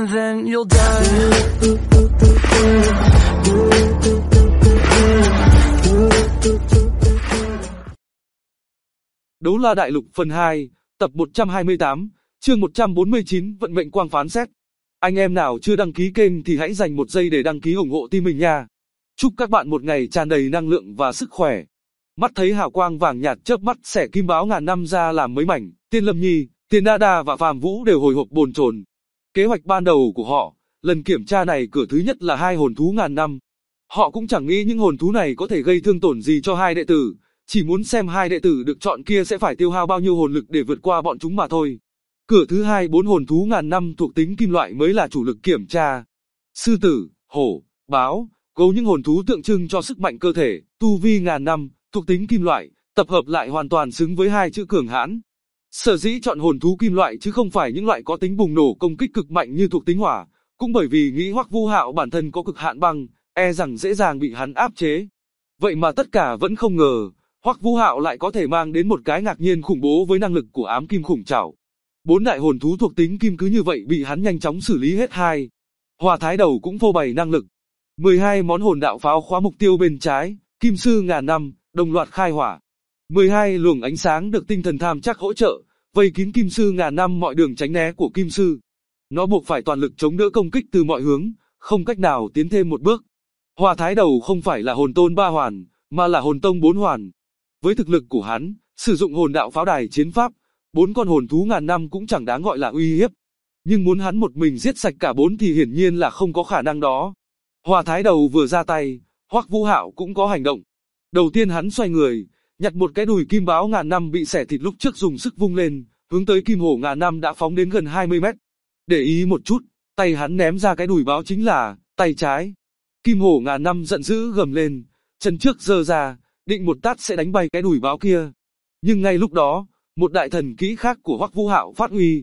and then you'll die. Đấu La Đại Lục phần 2, tập 128, chương 149, vận mệnh quang phán xét. Anh em nào chưa đăng ký kênh thì hãy dành một giây để đăng ký ủng hộ team mình nha. Chúc các bạn một ngày tràn đầy năng lượng và sức khỏe. Mắt thấy hào quang vàng nhạt chớp mắt xẻ kim báo ngàn năm ra làm mấy mảnh, Tiên Lâm Nhi, Tiên Đa Đa và Phàm Vũ đều hồi hộp bồn chồn. Kế hoạch ban đầu của họ, lần kiểm tra này cửa thứ nhất là 2 hồn thú ngàn năm. Họ cũng chẳng nghĩ những hồn thú này có thể gây thương tổn gì cho 2 đệ tử, chỉ muốn xem 2 đệ tử được chọn kia sẽ phải tiêu hao bao nhiêu hồn lực để vượt qua bọn chúng mà thôi. Cửa thứ 2 4 hồn thú ngàn năm thuộc tính kim loại mới là chủ lực kiểm tra. Sư tử, hổ, báo, gấu những hồn thú tượng trưng cho sức mạnh cơ thể, tu vi ngàn năm, thuộc tính kim loại, tập hợp lại hoàn toàn xứng với 2 chữ cường hãn. Sở dĩ chọn hồn thú kim loại chứ không phải những loại có tính bùng nổ công kích cực mạnh như thuộc tính hỏa, cũng bởi vì nghĩ Hoắc Vũ Hạo bản thân có cực hạn băng, e rằng dễ dàng bị hắn áp chế. Vậy mà tất cả vẫn không ngờ, Hoắc Vũ Hạo lại có thể mang đến một cái ngạc nhiên khủng bố với năng lực của ám kim khủng trảo. 4 đại hồn thú thuộc tính kim cứ như vậy bị hắn nhanh chóng xử lý hết 2. Hỏa Thái Đầu cũng phô bày năng lực. 12 món hồn đạo pháo khóa mục tiêu bên trái, Kim Sư ngàn năm, đồng loạt khai hỏa. 12 luồng ánh sáng được tinh thần tham chắc hỗ trợ, vây kín Kim Sư ngàn năm mọi đường tránh né của Kim Sư. Nó buộc phải toàn lực chống đỡ công kích từ mọi hướng, không cách nào tiến thêm một bước. Hỏa Thái Đầu không phải là hồn tôn 3 hoàn, mà là hồn tông 4 hoàn. Với thực lực của hắn, sử dụng hồn đạo pháo đài chiến pháp, 4 con hồn thú ngàn năm cũng chẳng đáng gọi là uy hiếp. Nhưng muốn hắn một mình giết sạch cả 4 thì hiển nhiên là không có khả năng đó. Hỏa Thái Đầu vừa ra tay, Hoắc Vũ Hạo cũng có hành động. Đầu tiên hắn xoay người, nhặt một cái đùi kim báo ngàn năm bị xẻ thịt lúc trước dùng sức vung lên, hướng tới kim hổ ngàn năm đã phóng đến gần 20 mét. Để ý một chút, tay hắn ném ra cái đùi báo chính là tay trái. Kim hổ ngàn năm giận dữ gầm lên, chân trước giơ ra, định một tát sẽ đánh bay cái đùi báo kia. Nhưng ngay lúc đó, một đại thần kỹ khác của Hoắc Vũ Hạo phát huy.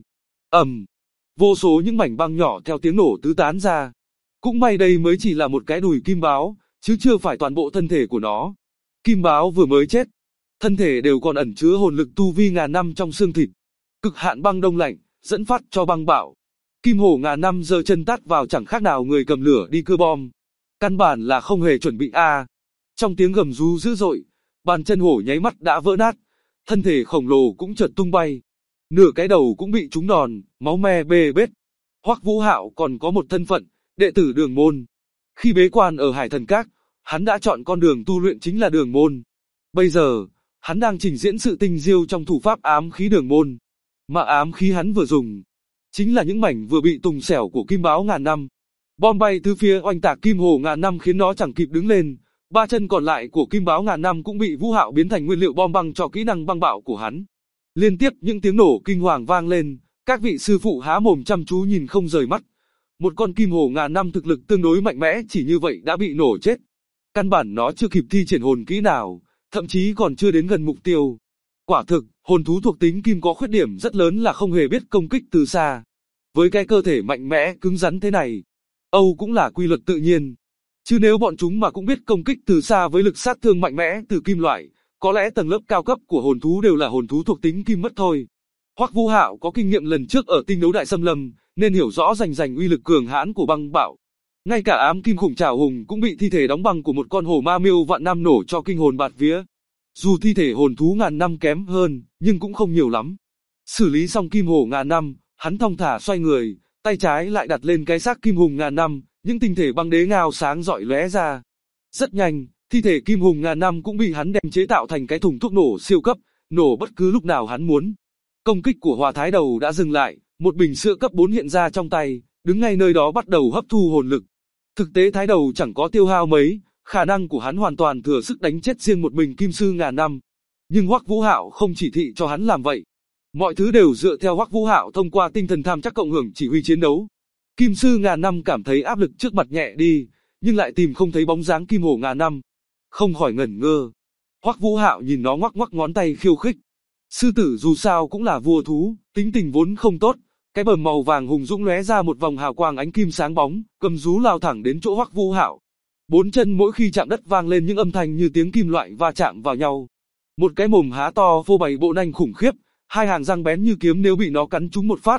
Vô số những mảnh băng nhỏ theo tiếng nổ tứ tán ra. Cũng may đây mới chỉ là một cái đùi kim báo, chứ chưa phải toàn bộ thân thể của nó. Kim báo vừa mới chết, thân thể đều còn ẩn chứa hồn lực tu vi ngàn năm trong xương thịt. Cực hạn băng đông lạnh, dẫn phát cho băng bạo. Kim hổ ngàn năm giơ chân tát vào chẳng khác nào người cầm lửa đi cưa bom. Căn bản là không hề chuẩn bị Trong tiếng gầm rú dữ dội, bàn chân hổ nháy mắt đã vỡ nát, thân thể khổng lồ cũng chợt tung bay. Nửa cái đầu cũng bị trúng đòn, máu me bê bết. Hoắc Vũ Hạo còn có một thân phận, đệ tử Đường Môn. Khi bế quan ở Hải Thần Các, hắn đã chọn con đường tu luyện chính là Đường Môn. Bây giờ, hắn đang trình diễn sự tinh diêu trong thủ pháp ám khí Đường Môn. Mà ám khí hắn vừa dùng, chính là những mảnh vừa bị tùng xẻo của kim báo ngàn năm. Bom bay từ phía oanh tạc kim hổ ngàn năm khiến nó chẳng kịp đứng lên. 3 chân còn lại của kim báo ngàn năm cũng bị Vũ Hạo biến thành nguyên liệu bom băng cho kỹ năng băng bạo của hắn. Liên tiếp những tiếng nổ kinh hoàng vang lên, các vị sư phụ há mồm chăm chú nhìn không rời mắt. Một con kim hổ ngàn năm thực lực tương đối mạnh mẽ chỉ như vậy đã bị nổ chết. Căn bản nó chưa kịp thi triển hồn kỹ nào, thậm chí còn chưa đến gần mục tiêu. Quả thực, hồn thú thuộc tính kim có khuyết điểm rất lớn là không hề biết công kích từ xa. Với cái cơ thể mạnh mẽ cứng rắn thế này, Âu cũng là quy luật tự nhiên. Chứ nếu bọn chúng mà cũng biết công kích từ xa với lực sát thương mạnh mẽ từ kim loại, có lẽ tầng lớp cao cấp của hồn thú đều là hồn thú thuộc tính kim mất thôi. Hoắc Vũ Hạo có kinh nghiệm lần trước ở tinh đấu đại xâm lâm, nên hiểu rõ rành uy lực cường hãn của băng bạo. Ngay cả ám kim khủng trảo hùng cũng bị thi thể đóng băng của một con hổ ma miêu vạn năm nổ cho kinh hồn bạt vía. Dù thi thể hồn thú ngàn năm kém hơn, nhưng cũng không nhiều lắm. Xử lý xong kim hổ ngàn năm, hắn thong thả xoay người, tay trái lại đặt lên cái xác kim hùng ngàn năm, những tinh thể băng đế ngao sáng rọi lóe ra. Rất nhanh, thi thể kim hùng ngàn năm cũng bị hắn đem chế tạo thành cái thùng thuốc nổ siêu cấp, nổ bất cứ lúc nào hắn muốn. Công kích của Hỏa Thái Đầu đã dừng lại, một bình sữa cấp 4 hiện ra trong tay, đứng ngay nơi đó bắt đầu hấp thu hồn lực. Thực tế Thái Đầu chẳng có tiêu hao mấy, khả năng của hắn hoàn toàn thừa sức đánh chết riêng một mình Kim Sư ngàn năm. Nhưng Hoắc Vũ Hạo không chỉ thị cho hắn làm vậy. Mọi thứ đều dựa theo Hoắc Vũ Hạo thông qua tinh thần tham chắc cộng hưởng chỉ huy chiến đấu. Kim Sư ngàn năm cảm thấy áp lực trước mặt nhẹ đi, nhưng lại tìm không thấy bóng dáng Kim Hổ ngàn năm. Không khỏi ngẩn ngơ. Hoắc Vũ Hạo nhìn nó ngoắc ngoắc ngón tay khiêu khích. Sư tử dù sao cũng là vua thú, tính tình vốn không tốt. Cái bờm màu vàng hùng dũng lóe ra một vòng hào quang ánh kim sáng bóng, cầm rú lao thẳng đến chỗ Hoắc Vũ Hạo. 4 chân mỗi khi chạm đất vang lên những âm thanh như tiếng kim loại va chạm vào nhau. Một cái mồm há to phô bày bộ nanh khủng khiếp, 2 hàng răng bén như kiếm nếu bị nó cắn trúng một phát,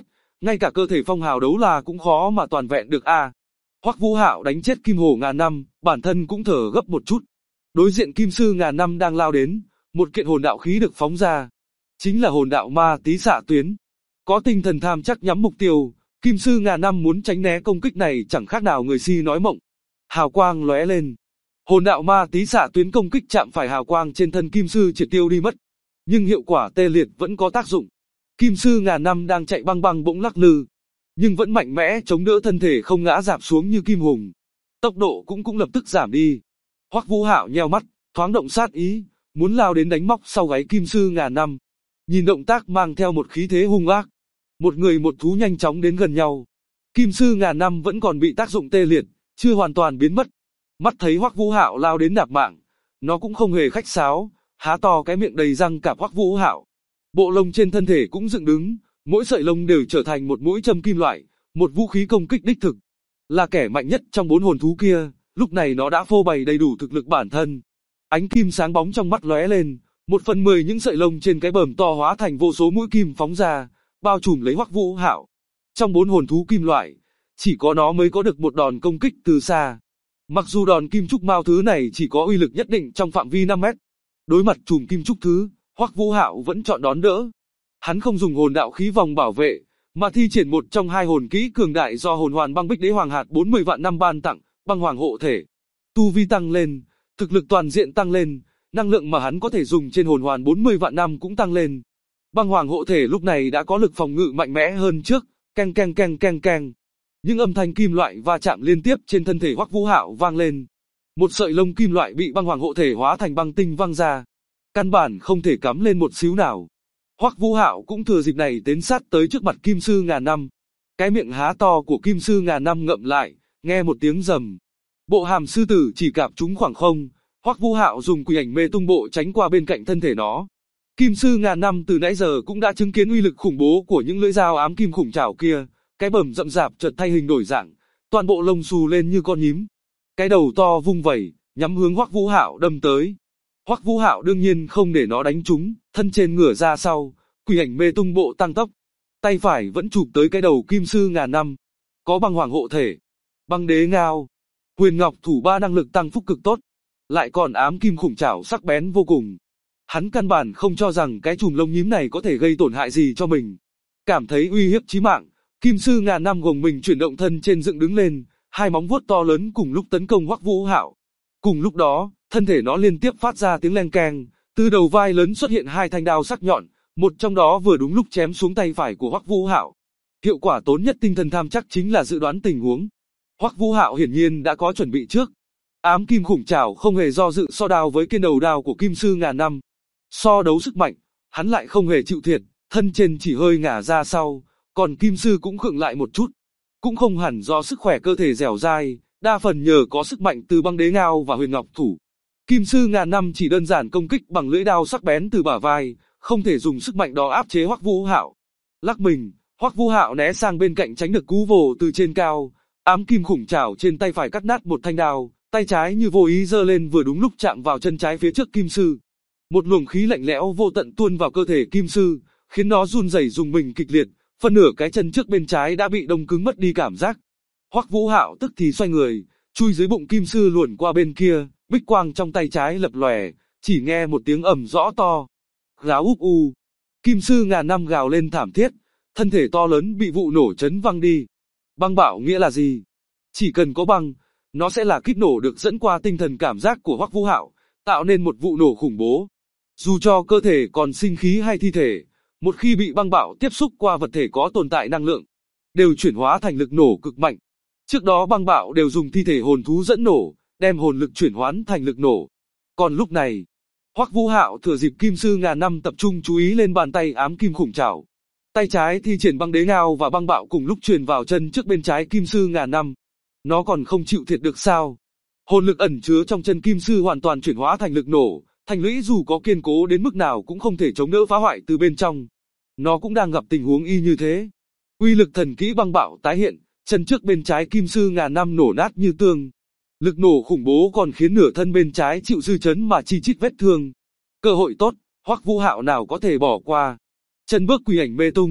ngay cả cơ thể phong hào đấu la cũng khó mà toàn vẹn được a. Hoắc Vũ Hạo đánh chết Kim Hổ ngàn năm, bản thân cũng thở gấp một chút. Đối diện Kim Sư ngàn năm đang lao đến, một kiện hồn đạo khí được phóng ra, chính là hồn đạo ma tí xạ tuyến. Có tinh thần tham chắc nhắm mục tiêu, Kim Sư ngàn năm muốn tránh né công kích này chẳng khác nào người si nói mộng. Hào quang lóe lên, hồn đạo ma tí xạ tuyến công kích chạm phải hào quang trên thân Kim Sư triệt tiêu đi mất, nhưng hiệu quả tê liệt vẫn có tác dụng. Kim Sư ngàn năm đang chạy băng băng bỗng lắc lư, nhưng vẫn mạnh mẽ chống đỡ thân thể không ngã rạp xuống như Kim Hùng. Tốc độ cũng lập tức giảm đi. Hoắc Vũ Hạo nheo mắt, thoáng động sát ý, muốn lao đến đánh móc sau gáy Kim Sư ngàn năm. Nhìn động tác mang theo một khí thế hung ác, một người một thú nhanh chóng đến gần nhau. Kim Sư ngàn năm vẫn còn bị tác dụng tê liệt, chưa hoàn toàn biến mất. Mắt thấy Hoắc Vũ Hạo lao đến nạp mạng, nó cũng không hề khách sáo, há to cái miệng đầy răng cạp Hoắc Vũ Hạo. Bộ lông trên thân thể cũng dựng đứng, mỗi sợi lông đều trở thành một mũi châm kim loại, một vũ khí công kích đích thực. Là kẻ mạnh nhất trong 4 hồn thú kia, lúc này nó đã phô bày đầy đủ thực lực bản thân. Ánh kim sáng bóng trong mắt lóe lên, 1/10 những sợi lông trên cái bờm to hóa thành vô số mũi kim phóng ra, bao trùm lấy Hoắc Vũ Hạo. Trong 4 hồn thú kim loại, chỉ có nó mới có được một đòn công kích từ xa. Mặc dù đòn kim trúc mao thứ này chỉ có uy lực nhất định trong phạm vi 5 mét. Đối mặt chùm kim trúc thứ, Hoắc Vũ Hạo vẫn chọn đón đỡ. Hắn không dùng hồn đạo khí vòng bảo vệ, mà thi triển một trong 2 hồn kỹ cường đại do hồn hoàn băng bích đế hoàng hạt 40 vạn năm ban tặng, băng hoàng hộ thể. Tu vi tăng lên, thực lực toàn diện tăng lên, năng lượng mà hắn có thể dùng trên hồn hoàn 40 vạn năm cũng tăng lên. Băng hoàng hộ thể lúc này đã có lực phòng ngự mạnh mẽ hơn trước, keng keng keng keng keng. Những âm thanh kim loại va chạm liên tiếp trên thân thể Hoắc Vũ Hạo vang lên. Một sợi lông kim loại bị băng hoàng hộ thể hóa thành băng tinh văng ra, căn bản không thể cắm lên một xíu nào. Hoắc Vũ Hạo cũng thừa dịp này tiến sát tới trước mặt Kim Sư ngàn năm. Cái miệng há to của Kim Sư ngàn năm ngậm lại, nghe một tiếng rầm. Bộ hàm sư tử chỉ cạp trúng khoảng không, Hoắc Vũ Hạo dùng quỷ ảnh mê tung bộ tránh qua bên cạnh thân thể nó. Kim Sư ngàn năm từ nãy giờ cũng đã chứng kiến uy lực khủng bố của những lưỡi dao ám kim khủng trảo kia, cái bờm rậm rạp chợt thay hình đổi dạng, toàn bộ lông xù lên như con nhím. Cái đầu to vung vẩy, nhắm hướng Hoắc Vũ Hạo đâm tới. Hoắc Vũ Hạo đương nhiên không để nó đánh trúng, thân trên ngửa ra sau, quỷ ảnh mê tung bộ tăng tốc. Tay phải vẫn chụp tới cái đầu Kim Sư ngàn năm. Có băng hoàng hộ thể, băng đế ngao, huyền ngọc thủ 3 năng lực tăng phúc cực tốt, lại còn ám kim khủng trảo sắc bén vô cùng. Hắn căn bản không cho rằng cái chùm lông nhím này có thể gây tổn hại gì cho mình. Cảm thấy uy hiếp chí mạng, Kim Sư ngàn năm gồng mình chuyển động thân trên dựng đứng lên, 2 móng vuốt to lớn cùng lúc tấn công Hoắc Vũ Hạo. Cùng lúc đó, thân thể nó liên tiếp phát ra tiếng leng keng, từ đầu vai lớn xuất hiện 2 thanh đao sắc nhọn, một trong đó vừa đúng lúc chém xuống tay phải của Hoắc Vũ Hạo. Hiệu quả tốn nhất tinh thần tham chắc chính là dự đoán tình huống. Hoắc Vũ Hạo hiển nhiên đã có chuẩn bị trước. Ám kim khủng trảo không hề do dự so đao với cái đầu đao của Kim Sư ngàn năm. So đấu sức mạnh, hắn lại không hề chịu thiệt, thân trên chỉ hơi ngả ra sau, còn Kim Sư cũng khựng lại một chút. Cũng không hẳn do sức khỏe cơ thể dẻo dai, đa phần nhờ có sức mạnh từ băng đế ngao và huyền ngọc thủ. Kim Sư ngàn năm chỉ đơn giản công kích bằng lưỡi đao sắc bén từ bả vai, không thể dùng sức mạnh đó áp chế Hoắc Vũ Hạo. Lắc mình, Hoắc Vũ Hạo né sang bên cạnh tránh được cú vồ từ trên cao, ám kim khủng trảo trên tay phải cắt nát một thanh đao, tay trái như vô ý giơ lên vừa đúng lúc chạm vào chân trái phía trước Kim Sư. Một luồng khí lạnh lẽo vô tận tuôn vào cơ thể Kim Sư, khiến nó run rẩy rùng mình kịch liệt, phần nửa cái chân trước bên trái đã bị đông cứng mất đi cảm giác. Hoắc Vũ Hạo tức thì xoay người, chui dưới bụng Kim Sư luồn qua bên kia, bích quang trong tay trái lập lòe, chỉ nghe một tiếng ầm rõ to. Gào úp u. Kim Sư ngàn năm gào lên thảm thiết, thân thể to lớn bị vụ nổ chấn văng đi. Băng bạo nghĩa là gì? Chỉ cần có băng, nó sẽ là kíp nổ được dẫn qua tinh thần cảm giác của Hoắc Vũ Hạo, tạo nên một vụ nổ khủng bố. Dù cho cơ thể còn sinh khí hay thi thể, một khi bị băng bạo tiếp xúc qua vật thể có tồn tại năng lượng, đều chuyển hóa thành lực nổ cực mạnh. Trước đó băng bạo đều dùng thi thể hồn thú dẫn nổ, đem hồn lực chuyển hóa thành lực nổ. Còn lúc này, Hoắc Vũ Hạo thừa dịp Kim Sư ngàn năm tập trung chú ý lên bàn tay ám kim khủng trảo. Tay trái thi triển băng đế ngao và băng bạo cùng lúc truyền vào chân trước bên trái Kim Sư ngàn năm. Nó còn không chịu thiệt được sao? Hồn lực ẩn chứa trong chân Kim Sư hoàn toàn chuyển hóa thành lực nổ, thành lũy dù có kiên cố đến mức nào cũng không thể chống đỡ phá hoại từ bên trong. Nó cũng đang gặp tình huống y như thế. Uy lực thần kỹ băng bạo tái hiện, chân trước bên trái Kim Sư ngàn năm nổ nát như tương. Lực nổ khủng bố còn khiến nửa thân bên trái chịu dư chấn mà chi chít vết thương. Cơ hội tốt, Hoắc Vũ Hạo nào có thể bỏ qua. Chân bước quỷ ảnh mê tung,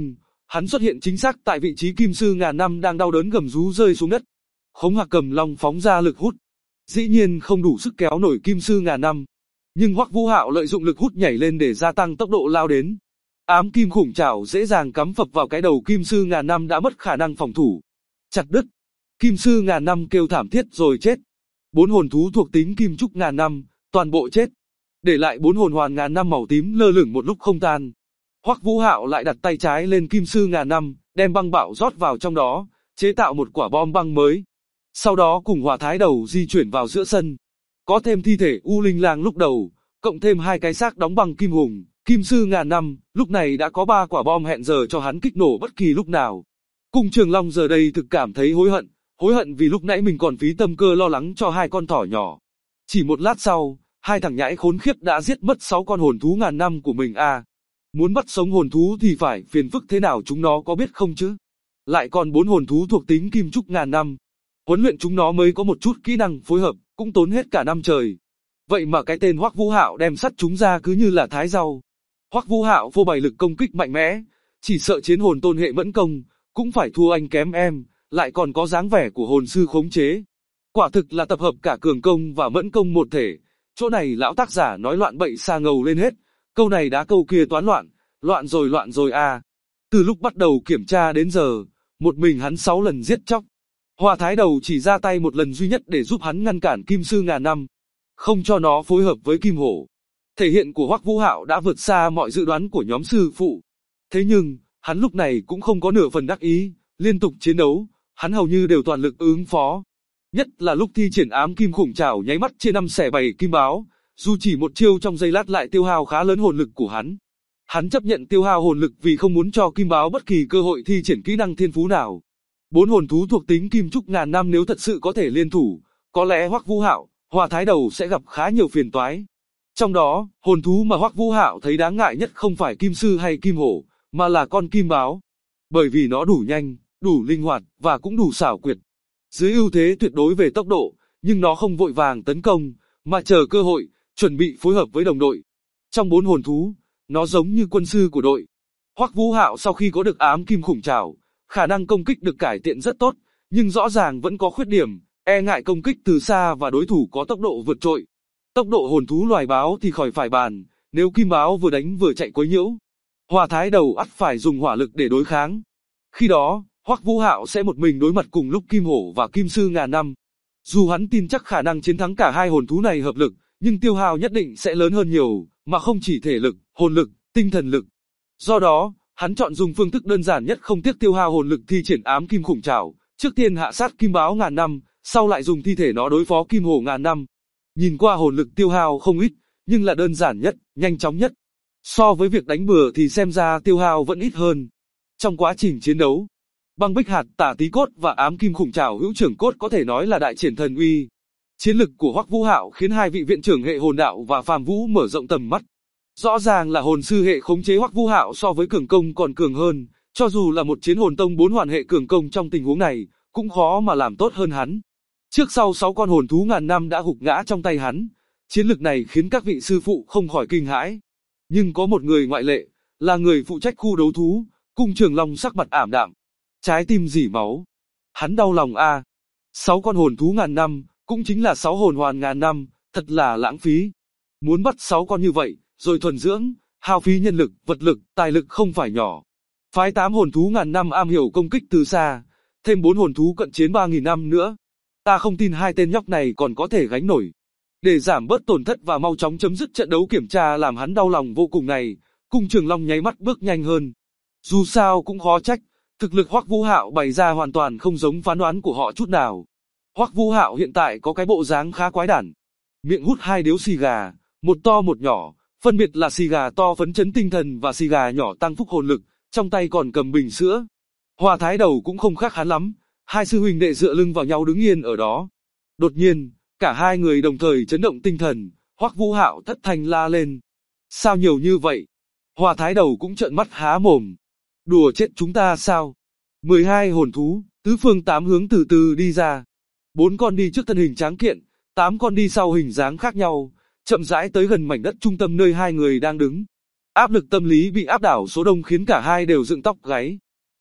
Hắn xuất hiện chính xác tại vị trí kim sư ngàn năm đang đau đớn gầm rú rơi xuống đất. Khống Hạc Cầm Long phóng ra lực hút, dĩ nhiên không đủ sức kéo nổi kim sư ngàn năm, nhưng Hoắc Vũ Hạo lợi dụng lực hút nhảy lên để gia tăng tốc độ lao đến. Ám kim khủng trảo dễ dàng cắm phập vào cái đầu kim sư ngàn năm đã mất khả năng phòng thủ. Chặt đứt. Kim sư ngàn năm kêu thảm thiết rồi chết. 4 hồn thú thuộc tính kim trúc ngàn năm, toàn bộ chết. Để lại 4 hồn hoàn ngàn năm màu tím lơ lửng một lúc không tan. Hoắc Vũ Hạo lại đặt tay trái lên kim sư ngàn năm, đem băng bạo rót vào trong đó, chế tạo một quả bom băng mới. Sau đó cùng Hỏa Thái Đầu di chuyển vào giữa sân. Có thêm thi thể U Linh Lang lúc đầu, cộng thêm 2 cái xác đóng bằng kim hùng, kim sư ngàn năm, lúc này đã có 3 quả bom hẹn giờ cho hắn kích nổ bất kỳ lúc nào. Cung Trường Long giờ đây thực cảm thấy hối hận vì lúc nãy mình còn phí tâm cơ lo lắng cho 2 con thỏ nhỏ. Chỉ một lát sau, 2 thằng nhãi khốn khiếp đã giết mất 6 con hồn thú ngàn năm của mình à. Muốn bắt sống hồn thú thì phải phiền phức thế nào chúng nó có biết không chứ? Lại còn 4 hồn thú thuộc tính kim trúc ngàn năm. Huấn luyện chúng nó mới có một chút kỹ năng phối hợp, cũng tốn hết cả năm trời. Vậy mà cái tên Hoắc Vũ Hạo đem sắt chúng ra cứ như là thái rau. Hoắc Vũ Hạo phô bày lực công kích mạnh mẽ, chỉ sợ chiến hồn tôn hệ mẫn công, cũng phải thua anh kém em, lại còn có dáng vẻ của hồn sư khống chế. Quả thực là tập hợp cả cường công và mẫn công một thể. Chỗ này lão tác giả nói loạn bậy xa ngầu lên hết, câu này đá câu kia toán loạn rồi à. Từ lúc bắt đầu kiểm tra đến giờ, một mình hắn 6 lần giết chóc. Hỏa Thái Đầu chỉ ra tay một lần duy nhất để giúp hắn ngăn cản kim sư ngàn năm, không cho nó phối hợp với kim hổ. Thể hiện của Hoắc Vũ Hạo đã vượt xa mọi dự đoán của nhóm sư phụ. Thế nhưng, hắn lúc này cũng không có nửa phần đắc ý, liên tục chiến đấu, hắn hầu như đều toàn lực ứng phó. Nhất là lúc thi triển ám kim khủng trảo nháy mắt chia 5 xẻ 7 kim báo, dù chỉ một chiêu trong giây lát lại tiêu hao khá lớn hồn lực của hắn. Hắn chấp nhận tiêu hao hồn lực vì không muốn cho kim báo bất kỳ cơ hội thi triển kỹ năng thiên phú nào. 4 hồn thú thuộc tính kim trúc ngàn năm nếu thật sự có thể liên thủ, có lẽ Hoắc Vũ Hạo, Hỏa Thái Đầu sẽ gặp khá nhiều phiền toái. Trong đó, hồn thú mà Hoắc Vũ Hạo thấy đáng ngại nhất không phải kim sư hay kim hổ, mà là con kim báo. Bởi vì nó đủ nhanh, đủ linh hoạt và cũng đủ xảo quyệt. Dưới ưu thế tuyệt đối về tốc độ, nhưng nó không vội vàng tấn công, mà chờ cơ hội, chuẩn bị phối hợp với đồng đội. Trong 4 hồn thú, nó giống như quân sư của đội. Hoắc Vũ Hạo sau khi có được ám kim khủng trảo, khả năng công kích được cải thiện rất tốt, nhưng rõ ràng vẫn có khuyết điểm, e ngại công kích từ xa và đối thủ có tốc độ vượt trội. Tốc độ hồn thú loài báo thì khỏi phải bàn, nếu kim báo vừa đánh vừa chạy quấy nhiễu, Hỏa Thái Đầu ắt phải dùng hỏa lực để đối kháng. Khi đó, Hoắc Vũ Hạo sẽ một mình đối mặt cùng lúc kim hổ và kim sư ngàn năm. Dù hắn tin chắc khả năng chiến thắng cả 2 hồn thú này hợp lực, nhưng tiêu hao nhất định sẽ lớn hơn nhiều, mà không chỉ thể lực, hồn lực, tinh thần lực. Do đó, hắn chọn dùng phương thức đơn giản nhất không tiếc tiêu hao hồn lực thi triển ám kim khủng trảo, trước tiên hạ sát kim báo ngàn năm, sau lại dùng thi thể nó đối phó kim hổ ngàn năm. Nhìn qua hồn lực tiêu hao không ít, nhưng là đơn giản nhất, nhanh chóng nhất. So với việc đánh bừa thì xem ra tiêu hao vẫn ít hơn. Trong quá trình chiến đấu, Băng Bích Hạt, Tả Tí Cốt và ám kim khủng trảo hữu trưởng cốt có thể nói là đại triển thần uy. Chiến lực của Hoắc Vũ Hạo khiến 2 vị viện trưởng hệ hồn đạo và phàm vũ mở rộng tầm mắt. Rõ ràng là hồn sư hệ khống chế Hoắc Vũ Hạo so với cường công còn cường hơn, cho dù là một chiến hồn tông 4 hoàn hệ cường công trong tình huống này, cũng khó mà làm tốt hơn hắn. Trước sau 6 con hồn thú ngàn năm đã gục ngã trong tay hắn, chiến lực này khiến các vị sư phụ không khỏi kinh hãi. Nhưng có một người ngoại lệ, là người phụ trách khu đấu thú, Cung Trường Long sắc mặt ảm đạm, trái tim rỉ máu. Hắn đau lòng a. 6 con hồn thú ngàn năm, cũng chính là 6 hồn hoàn ngàn năm, thật là lãng phí. Muốn bắt 6 con như vậy, rồi thuần dưỡng, hao phí nhân lực, vật lực, tài lực không phải nhỏ. Phái 8 hồn thú ngàn năm am hiểu công kích từ xa, thêm 4 hồn thú cận chiến 3.000 năm nữa. Ta không tin 2 tên nhóc này còn có thể gánh nổi. Để giảm bớt tổn thất và mau chóng chấm dứt trận đấu kiểm tra làm hắn đau lòng vô cùng này, Cung Trường Long nháy mắt bước nhanh hơn. Dù sao cũng khó trách, thực lực Hoắc Vũ Hạo bày ra hoàn toàn không giống phán đoán của họ chút nào. Hoắc Vũ Hạo hiện tại có cái bộ dáng khá quái đản. Miệng hút 2 điếu xì gà, một to một nhỏ, phân biệt là xì gà to phấn chấn tinh thần và xì gà nhỏ tăng phúc hồn lực, trong tay còn cầm bình sữa. Hỏa Thái Đầu cũng không khác hắn lắm, 2 sư huynh đệ dựa lưng vào nhau đứng yên ở đó. Đột nhiên, cả 2 người đồng thời chấn động tinh thần, Hoắc Vũ Hạo thất thanh la lên. Sao nhiều như vậy? Hỏa Thái Đầu cũng trợn mắt há mồm. Đùa chết chúng ta sao? 12 hồn thú, tứ phương 8 hướng từ từ đi ra. 4 con đi trước thân hình tráng kiện, 8 con đi sau hình dáng khác nhau, chậm rãi tới gần mảnh đất trung tâm nơi 2 người đang đứng. Áp lực tâm lý bị áp đảo số đông khiến cả 2 đều dựng tóc gáy.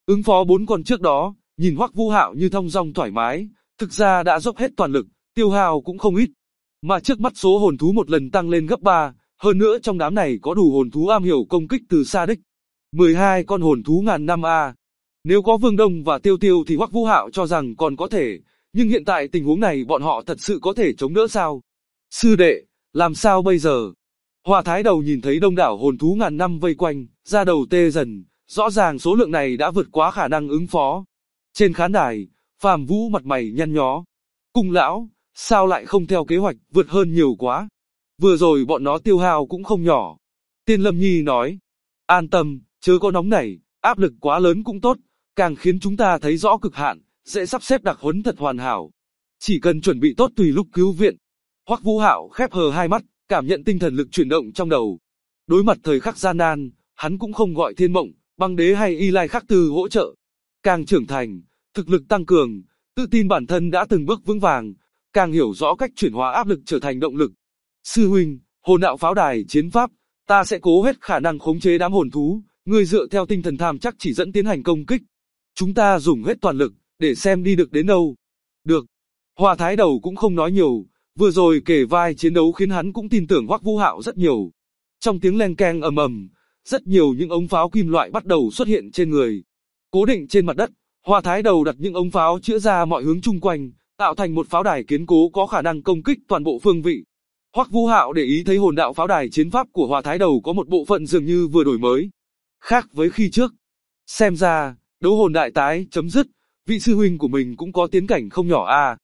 Ứng phó 4 con trước đó, nhìn Hoắc Vũ Hạo như thong dong thoải mái, thực ra đã dốc hết toàn lực, tiêu hao cũng không ít. Mà trước mắt số hồn thú một lần tăng lên gấp 3, hơn nữa trong đám này có đủ hồn thú am hiểu công kích từ xa đích. 12 con hồn thú ngàn năm a. Nếu có Vương Đông và Tiêu Tiêu thì Hoắc Vũ Hạo cho rằng còn có thể, nhưng hiện tại tình huống này bọn họ thật sự có thể chống đỡ sao? Sư đệ, làm sao bây giờ? Hòa Thái Đầu nhìn thấy đông đảo hồn thú ngàn năm vây quanh, da đầu tê dần, rõ ràng số lượng này đã vượt quá khả năng ứng phó. Trên khán đài, Phàm Vũ mặt mày nhăn nhó. Cung lão, sao lại không theo kế hoạch, vượt hơn nhiều quá. Vừa rồi bọn nó tiêu hao cũng không nhỏ. Tiên Lâm Nhi nói, an tâm, chớ có nóng nảy, áp lực quá lớn cũng tốt, càng khiến chúng ta thấy rõ cực hạn, dễ sắp xếp đặc huấn thật hoàn hảo. Chỉ cần chuẩn bị tốt tùy lúc cứu viện. Hoắc Vũ Hạo khép hờ hai mắt, cảm nhận tinh thần lực chuyển động trong đầu. Đối mặt thời khắc gian nan, hắn cũng không gọi Thiên Mộng, Băng Đế hay Y Lai Khắc Tư hỗ trợ. Càng trưởng thành, thực lực tăng cường, tự tin bản thân đã từng bước vững vàng, càng hiểu rõ cách chuyển hóa áp lực trở thành động lực. Sư huynh, hồn đạo pháo đài chiến pháp, ta sẽ cố hết khả năng khống chế đám hồn thú, ngươi dựa theo tinh thần tham chắc chỉ dẫn tiến hành công kích. Chúng ta dùng hết toàn lực, để xem đi được đến đâu. Được. Hòa Thái Đầu cũng không nói nhiều, vừa rồi kể vai chiến đấu khiến hắn cũng tin tưởng Hoắc Vũ Hạo rất nhiều. Trong tiếng leng keng ầm ầm, rất nhiều những ống pháo kim loại bắt đầu xuất hiện trên người. Cố định trên mặt đất, Hòa Thái Đầu đặt những ống pháo chữa ra mọi hướng chung quanh, tạo thành một pháo đài kiên cố có khả năng công kích toàn bộ phương vị. Hoắc Vũ Hạo để ý thấy hồn đạo pháo đài chiến pháp của Hòa Thái Đầu có một bộ phận dường như vừa đổi mới, khác với khi trước. Xem ra, đấu hồn đại tái chấm dứt, vị sư huynh của mình cũng có tiến cảnh không nhỏ a.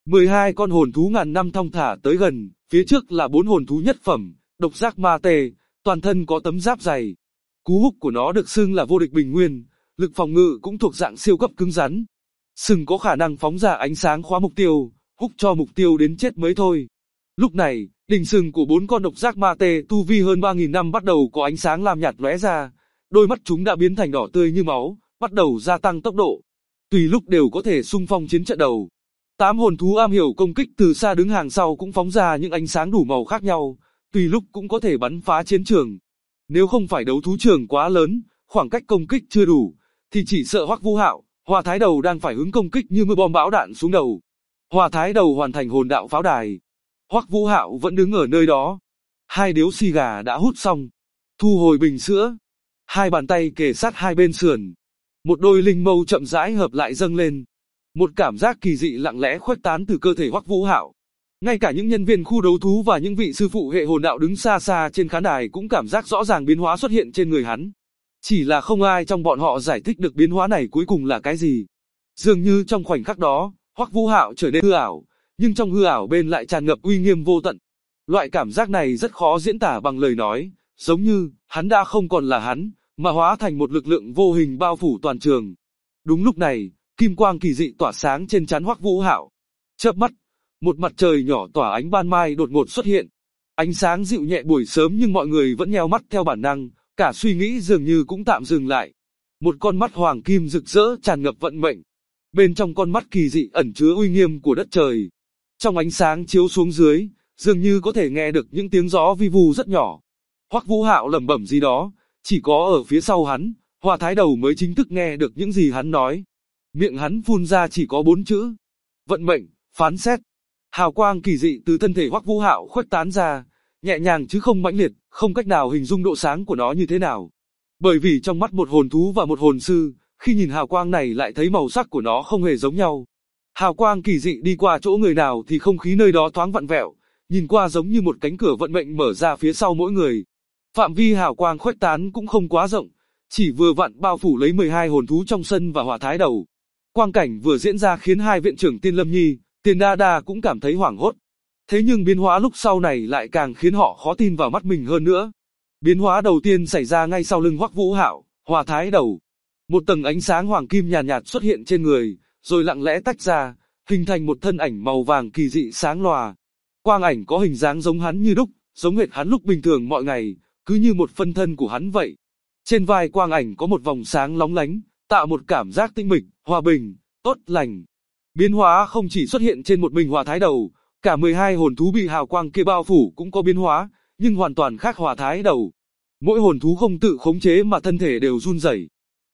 12 con hồn thú ngàn năm thong thả tới gần, phía trước là 4 hồn thú nhất phẩm, độc giác ma tê, toàn thân có tấm giáp dày. Cú húc của nó được xưng là vô địch bình nguyên, lực phòng ngự cũng thuộc dạng siêu cấp cứng rắn. Sừng có khả năng phóng ra ánh sáng khóa mục tiêu, húc cho mục tiêu đến chết mới thôi. Lúc này, đỉnh sừng của 4 con độc giác ma tê tu vi hơn 3.000 năm bắt đầu có ánh sáng lam nhạt lóe ra, đôi mắt chúng đã biến thành đỏ tươi như máu, bắt đầu gia tăng tốc độ. Tùy lúc đều có thể xung phong chiến trận đầu. 8 hồn thú am hiểu công kích từ xa đứng hàng sau cũng phóng ra những ánh sáng đủ màu khác nhau, tùy lúc cũng có thể bắn phá chiến trường. Nếu không phải đấu thú trường quá lớn, khoảng cách công kích chưa đủ, thì chỉ sợ Hoắc Vũ Hạo, Hòa Thái Đầu đang phải hứng công kích như mưa bom bão đạn xuống đầu. Hòa Thái Đầu hoàn thành hồn đạo pháo đài. Hoắc Vũ Hạo vẫn đứng ở nơi đó. 2 điếu xì gà đã hút xong. Thu hồi bình sữa. 2 bàn tay kề sát hai bên sườn. Một đôi linh mâu chậm rãi hợp lại dâng lên. Một cảm giác kỳ dị lặng lẽ khuếch tán từ cơ thể Hoắc Vũ Hạo. Ngay cả những nhân viên khu đấu thú và những vị sư phụ hệ hồn đạo đứng xa xa trên khán đài cũng cảm giác rõ ràng biến hóa xuất hiện trên người hắn. Chỉ là không ai trong bọn họ giải thích được biến hóa này cuối cùng là cái gì. Dường như trong khoảnh khắc đó, Hoắc Vũ Hạo trở nên hư ảo, nhưng trong hư ảo bên lại tràn ngập uy nghiêm vô tận. Loại cảm giác này rất khó diễn tả bằng lời nói, giống như hắn đã không còn là hắn, mà hóa thành một lực lượng vô hình bao phủ toàn trường. Đúng lúc này, kim quang kỳ dị tỏa sáng trên trán Hoắc Vũ Hạo. Chớp mắt, một mặt trời nhỏ tỏa ánh ban mai đột ngột xuất hiện. Ánh sáng dịu nhẹ buổi sớm nhưng mọi người vẫn nheo mắt theo bản năng, cả suy nghĩ dường như cũng tạm dừng lại. Một con mắt hoàng kim rực rỡ tràn ngập vận mệnh. Bên trong con mắt kỳ dị ẩn chứa uy nghiêm của đất trời. Trong ánh sáng chiếu xuống dưới, dường như có thể nghe được những tiếng gió vi vu rất nhỏ. Hoắc Vũ Hạo lẩm bẩm gì đó, chỉ có ở phía sau hắn, Hòa Thái Đầu mới chính thức nghe được những gì hắn nói. Miệng hắn phun ra chỉ có 4 chữ: vận mệnh, phán xét. Hào quang kỳ dị từ thân thể Hoắc Vũ Hạo khuếch tán ra, nhẹ nhàng chứ không mãnh liệt, không cách nào hình dung độ sáng của nó như thế nào. Bởi vì trong mắt một hồn thú và một hồn sư, khi nhìn hào quang này lại thấy màu sắc của nó không hề giống nhau. Hào quang kỳ dị đi qua chỗ người nào thì không khí nơi đó thoáng vặn vẹo, nhìn qua giống như một cánh cửa vận mệnh mở ra phía sau mỗi người. Phạm vi hào quang khuếch tán cũng không quá rộng, chỉ vừa vặn bao phủ lấy 12 hồn thú trong sân và Hòa Thái Đầu. Quang cảnh vừa diễn ra khiến hai viện trưởng Tiên Lâm Nhi, Tiền Đa Đa cũng cảm thấy hoảng hốt. Thế nhưng biến hóa lúc sau này lại càng khiến họ khó tin vào mắt mình hơn nữa. Biến hóa đầu tiên xảy ra ngay sau lưng Hoắc Vũ Hạo, Hòa Thái Đầu. Một tầng ánh sáng hoàng kim nhàn nhạt xuất hiện trên người, rồi lặng lẽ tách ra, hình thành một thân ảnh màu vàng kỳ dị sáng lòa. Quang ảnh có hình dáng giống hắn như đúc, giống hệt hắn lúc bình thường mọi ngày, cứ như một phân thân của hắn vậy. Trên vai quang ảnh có một vòng sáng lóng lánh, tạo một cảm giác tĩnh mịch, hòa bình, tốt lành. Biến hóa không chỉ xuất hiện trên một mình Hòa Thái Đầu, cả 12 hồn thú bị hào quang kia bao phủ cũng có biến hóa, nhưng hoàn toàn khác Hòa Thái Đầu. Mỗi hồn thú không tự khống chế mà thân thể đều run rẩy.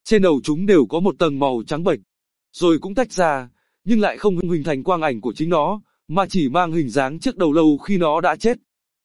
Trên đầu chúng đều có một tầng màu trắng bệch, rồi cũng tách ra, nhưng lại không hình thành quang ảnh của chính nó, mà chỉ mang hình dáng chiếc đầu lâu khi nó đã chết.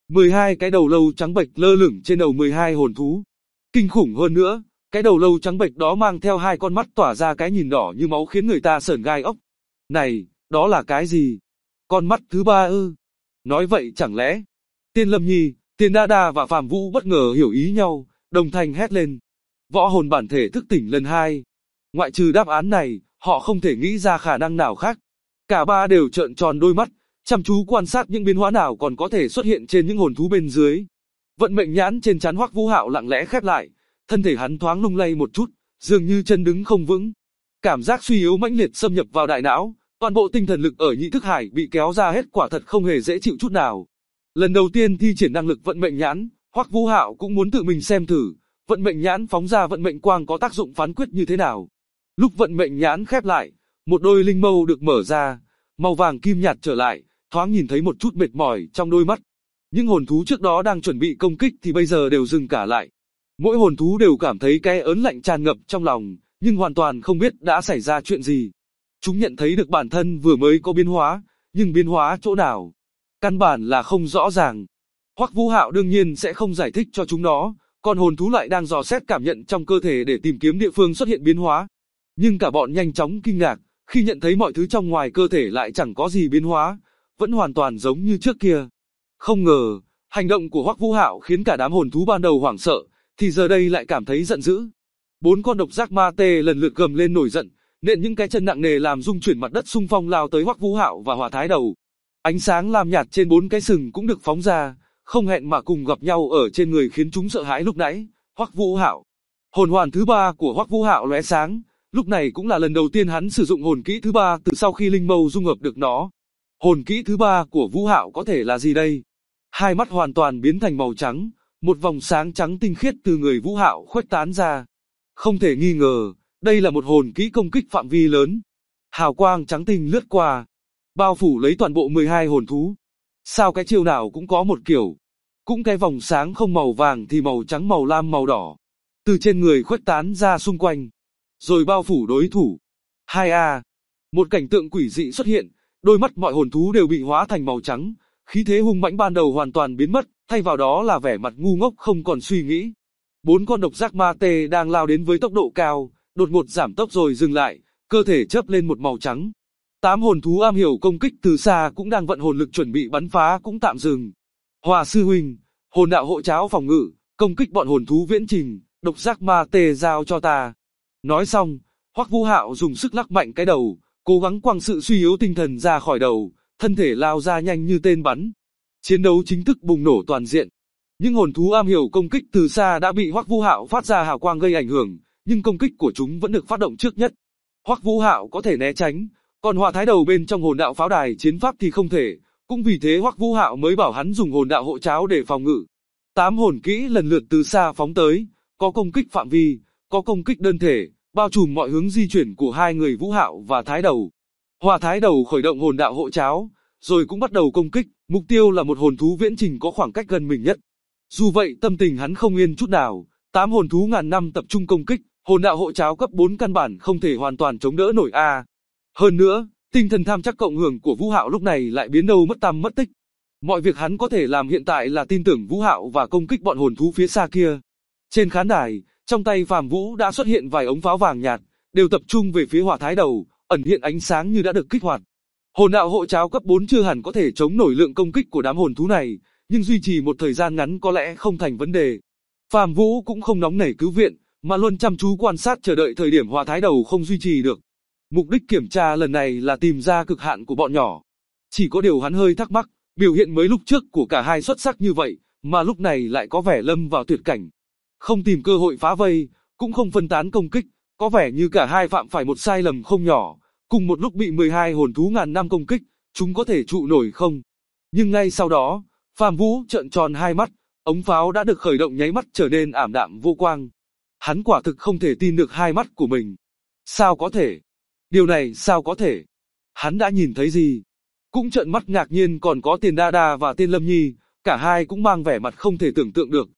12 cái đầu lâu trắng bệch lơ lửng trên đầu 12 hồn thú. Kinh khủng hơn nữa, cái đầu lâu trắng bệch đó mang theo hai con mắt tỏa ra cái nhìn đỏ như máu khiến người ta sởn gai ốc. Này, đó là cái gì? Con mắt thứ ba ư? Nói vậy chẳng lẽ? Tiên Lâm Nhi, Tiền Đa Đa và Phàm Vũ bất ngờ hiểu ý nhau, đồng thanh hét lên. Võ hồn bản thể thức tỉnh lần 2. Ngoại trừ đáp án này, họ không thể nghĩ ra khả năng nào khác. Cả ba đều trợn tròn đôi mắt, chăm chú quan sát những biến hóa nào còn có thể xuất hiện trên những hồn thú bên dưới. Vận mệnh nhãn trên trán Hoắc Vũ Hạo lặng lẽ khép lại, thân thể hắn thoáng lung lay một chút, dường như chân đứng không vững. Cảm giác suy yếu mãnh liệt xâm nhập vào đại não, toàn bộ tinh thần lực ở nhị thức hải bị kéo ra hết, quả thật không hề dễ chịu chút nào. Lần đầu tiên thi triển năng lực vận mệnh nhãn, Hoắc Vũ Hạo cũng muốn tự mình xem thử, vận mệnh nhãn phóng ra vận mệnh quang có tác dụng phán quyết như thế nào. Lúc vận mệnh nhãn khép lại, một đôi linh mâu được mở ra, màu vàng kim nhạt trở lại, thoáng nhìn thấy một chút mệt mỏi trong đôi mắt. Những hồn thú trước đó đang chuẩn bị công kích thì bây giờ đều dừng cả lại. Mỗi hồn thú đều cảm thấy cái ớn lạnh tràn ngập trong lòng, nhưng hoàn toàn không biết đã xảy ra chuyện gì. Chúng nhận thấy được bản thân vừa mới có biến hóa, nhưng biến hóa chỗ nào? Căn bản là không rõ ràng. Hoắc Vũ Hạo đương nhiên sẽ không giải thích cho chúng nó, còn hồn thú lại đang dò xét cảm nhận trong cơ thể để tìm kiếm địa phương xuất hiện biến hóa. Nhưng cả bọn nhanh chóng kinh ngạc, khi nhận thấy mọi thứ trong ngoài cơ thể lại chẳng có gì biến hóa, vẫn hoàn toàn giống như trước kia. Không ngờ, hành động của Hoắc Vũ Hạo khiến cả đám hồn thú ban đầu hoảng sợ, thì giờ đây lại cảm thấy giận dữ. 4 con độc giác ma tê lần lượt gầm lên nổi giận, nện những cái chân nặng nề làm rung chuyển mặt đất, xung phong lao tới Hoắc Vũ Hạo và Hỏa Thái Đầu. Ánh sáng lam nhạt trên 4 cái sừng cũng được phóng ra, không hẹn mà cùng gặp nhau ở trên người khiến chúng sợ hãi. Lúc nãy, Hoắc Vũ Hạo, hồn hoàn thứ 3 của Hoắc Vũ Hạo lóe sáng, lúc này cũng là lần đầu tiên hắn sử dụng hồn kỹ thứ 3 từ sau khi linh mâu dung hợp được nó. Hồn kỹ thứ 3 của Vũ Hạo có thể là gì đây? Hai mắt hoàn toàn biến thành màu trắng, một vòng sáng trắng tinh khiết từ người Vũ Hạo khuếch tán ra. Không thể nghi ngờ, đây là một hồn kỹ công kích phạm vi lớn. Hào quang trắng tinh lướt qua, bao phủ lấy toàn bộ 12 hồn thú. Sao cái chiêu nào cũng có một kiểu? Cũng cái vòng sáng không màu vàng thì màu trắng, màu lam, màu đỏ. Từ trên người khuếch tán ra xung quanh, rồi bao phủ đối thủ. 2A. Một cảnh tượng quỷ dị xuất hiện, đôi mắt mọi hồn thú đều bị hóa thành màu trắng, khí thế hung mãnh ban đầu hoàn toàn biến mất, thay vào đó là vẻ mặt ngu ngốc không còn suy nghĩ. 4 con độc giác ma tê đang lao đến với tốc độ cao, đột ngột giảm tốc rồi dừng lại, cơ thể chớp lên một màu trắng. 8 hồn thú am hiểu công kích từ xa cũng đang vận hồn lực chuẩn bị bắn phá cũng tạm dừng. Hòa sư huynh, hồn đạo hộ cháo phòng ngự, công kích bọn hồn thú viễn trình, độc giác ma tê giao cho ta. Nói xong, Hoắc Vũ Hạo dùng sức lắc mạnh cái đầu, cố gắng quăng sự suy yếu tinh thần ra khỏi đầu, thân thể lao ra nhanh như tên bắn. Chiến đấu chính thức bùng nổ toàn diện. Những hồn thú am hiểu công kích từ xa đã bị Hoắc Vũ Hạo phát ra hào quang gây ảnh hưởng, nhưng công kích của chúng vẫn được phát động trước nhất. Hoắc Vũ Hạo có thể né tránh, còn Hỏa Thái Đầu bên trong hồn đạo pháo đài chiến pháp thì không thể, cũng vì thế Hoắc Vũ Hạo mới bảo hắn dùng hồn đạo hộ cháo để phòng ngự. 8 hồn kỹ lần lượt từ xa phóng tới, có công kích phạm vi, có công kích đơn thể, bao trùm mọi hướng di chuyển của hai người Vũ Hạo và Thái Đầu. Hỏa Thái Đầu khởi động hồn đạo hộ cháo, rồi cũng bắt đầu công kích, mục tiêu là một hồn thú viễn trình có khoảng cách gần mình nhất. Dù vậy tâm tình hắn không yên chút nào, 8 hồn thú ngàn năm tập trung công kích, hồn đạo hộ cháo cấp 4 căn bản không thể hoàn toàn chống đỡ nổi a. Hơn nữa, tinh thần tham chắc cộng hưởng của Vũ Hạo lúc này lại biến đâu mất tăm mất tích. Mọi việc hắn có thể làm hiện tại là tin tưởng Vũ Hạo và công kích bọn hồn thú phía xa kia. Trên khán đài, trong tay Phàm Vũ đã xuất hiện vài ống pháo vàng nhạt, đều tập trung về phía Hỏa Thái Đầu, ẩn hiện ánh sáng như đã được kích hoạt. Hồn đạo hộ cháo cấp 4 chưa hẳn có thể chống nổi lượng công kích của đám hồn thú này, nhưng duy trì một thời gian ngắn có lẽ không thành vấn đề. Phàm Vũ cũng không nóng nảy cứu viện, mà luôn chăm chú quan sát chờ đợi thời điểm Hỏa Thái Đầu không duy trì được. Mục đích kiểm tra lần này là tìm ra cực hạn của bọn nhỏ. Chỉ có điều hắn hơi thắc mắc, biểu hiện mới lúc trước của cả hai xuất sắc như vậy, mà lúc này lại có vẻ lâm vào tuyệt cảnh. Không tìm cơ hội phá vây, cũng không phân tán công kích, có vẻ như cả hai phạm phải một sai lầm không nhỏ. Cùng một lúc bị 12 hồn thú ngàn năm công kích, chúng có thể trụ nổi không? Nhưng ngay sau đó, Phàm Vũ trợn tròn hai mắt, ống pháo đã được khởi động nháy mắt trở nên ảm đạm vô quang. Hắn quả thực không thể tin được hai mắt của mình. Sao có thể? Điều này sao có thể? Hắn đã nhìn thấy gì? Cũng trợn mắt ngạc nhiên còn có Tiền Đa Đa và Tiên Lâm Nhi, cả hai cũng mang vẻ mặt không thể tưởng tượng được.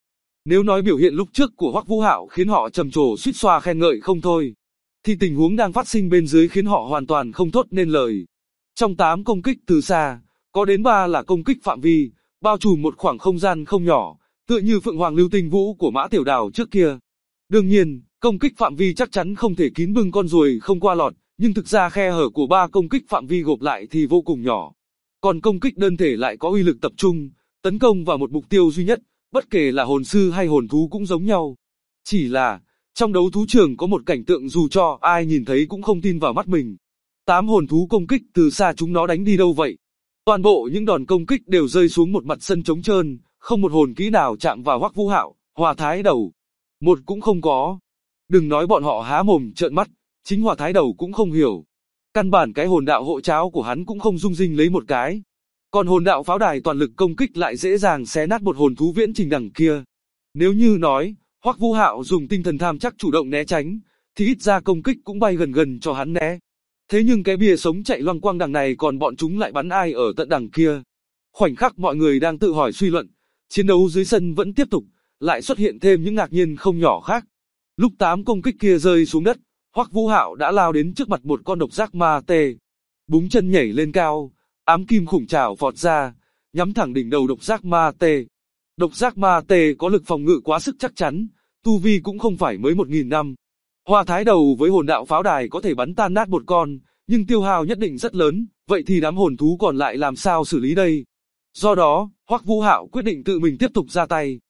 Nếu nói biểu hiện lúc trước của Hoắc Vũ Hạo khiến họ trầm trồ suýt xoa khen ngợi không thôi, thì tình huống đang phát sinh bên dưới khiến họ hoàn toàn không thốt nên lời. Trong 8 công kích từ xa, có đến 3 là công kích phạm vi, bao trùm một khoảng không gian không nhỏ, tựa như Phượng Hoàng Lưu Tinh Vũ của Mã Tiểu Đào trước kia. Đương nhiên, công kích phạm vi chắc chắn không thể kín bưng con ruồi không qua lọt, nhưng thực ra khe hở của 3 công kích phạm vi gộp lại thì vô cùng nhỏ. Còn công kích đơn thể lại có uy lực tập trung, tấn công vào một mục tiêu duy nhất, bất kể là hồn sư hay hồn thú cũng giống nhau. Chỉ là, trong đấu thú trường có một cảnh tượng dù cho ai nhìn thấy cũng không tin vào mắt mình. 8 hồn thú công kích từ xa chúng nó đánh đi đâu vậy? Toàn bộ những đòn công kích đều rơi xuống một mặt sân trống trơn, không một hồn kỹ nào chạm vào Hoắc Vũ Hạo, Hỏa Thái Đầu. Một cũng không có. Đừng nói bọn họ há mồm trợn mắt, chính Hỏa Thái Đầu cũng không hiểu. Căn bản cái hồn đạo hộ cháo của hắn cũng không rung rinh lấy một cái. Còn hồn đạo pháo đài toàn lực công kích lại dễ dàng xé nát một hồn thú viễn trình đằng kia. Nếu như nói, Hoắc Vũ Hạo dùng tinh thần tham chắc chủ động né tránh, thì ít ra công kích cũng bay gần gần cho hắn né. Thế nhưng cái bìa sống chạy loang quang đằng này còn bọn chúng lại bắn ai ở tận đằng kia. Khoảnh khắc mọi người đang tự hỏi suy luận, chiến đấu dưới sân vẫn tiếp tục, lại xuất hiện thêm những ngạc nhiên không nhỏ khác. Lúc 8 công kích kia rơi xuống đất, Hoắc Vũ Hạo đã lao đến trước mặt một con độc giác ma tê. Búng chân nhảy lên cao, ám kim khủng trảo phọt ra, nhắm thẳng đỉnh đầu độc giác ma tê. Độc giác ma tê có lực phòng ngự quá sức chắc chắn, tu vi cũng không phải mới 1000 năm. Hỏa Thái Đầu với hồn đạo pháo đài có thể bắn tan nát một con, nhưng tiêu hao nhất định rất lớn, vậy thì đám hồn thú còn lại làm sao xử lý đây? Do đó, Hoắc Vũ Hạo quyết định tự mình tiếp tục ra tay.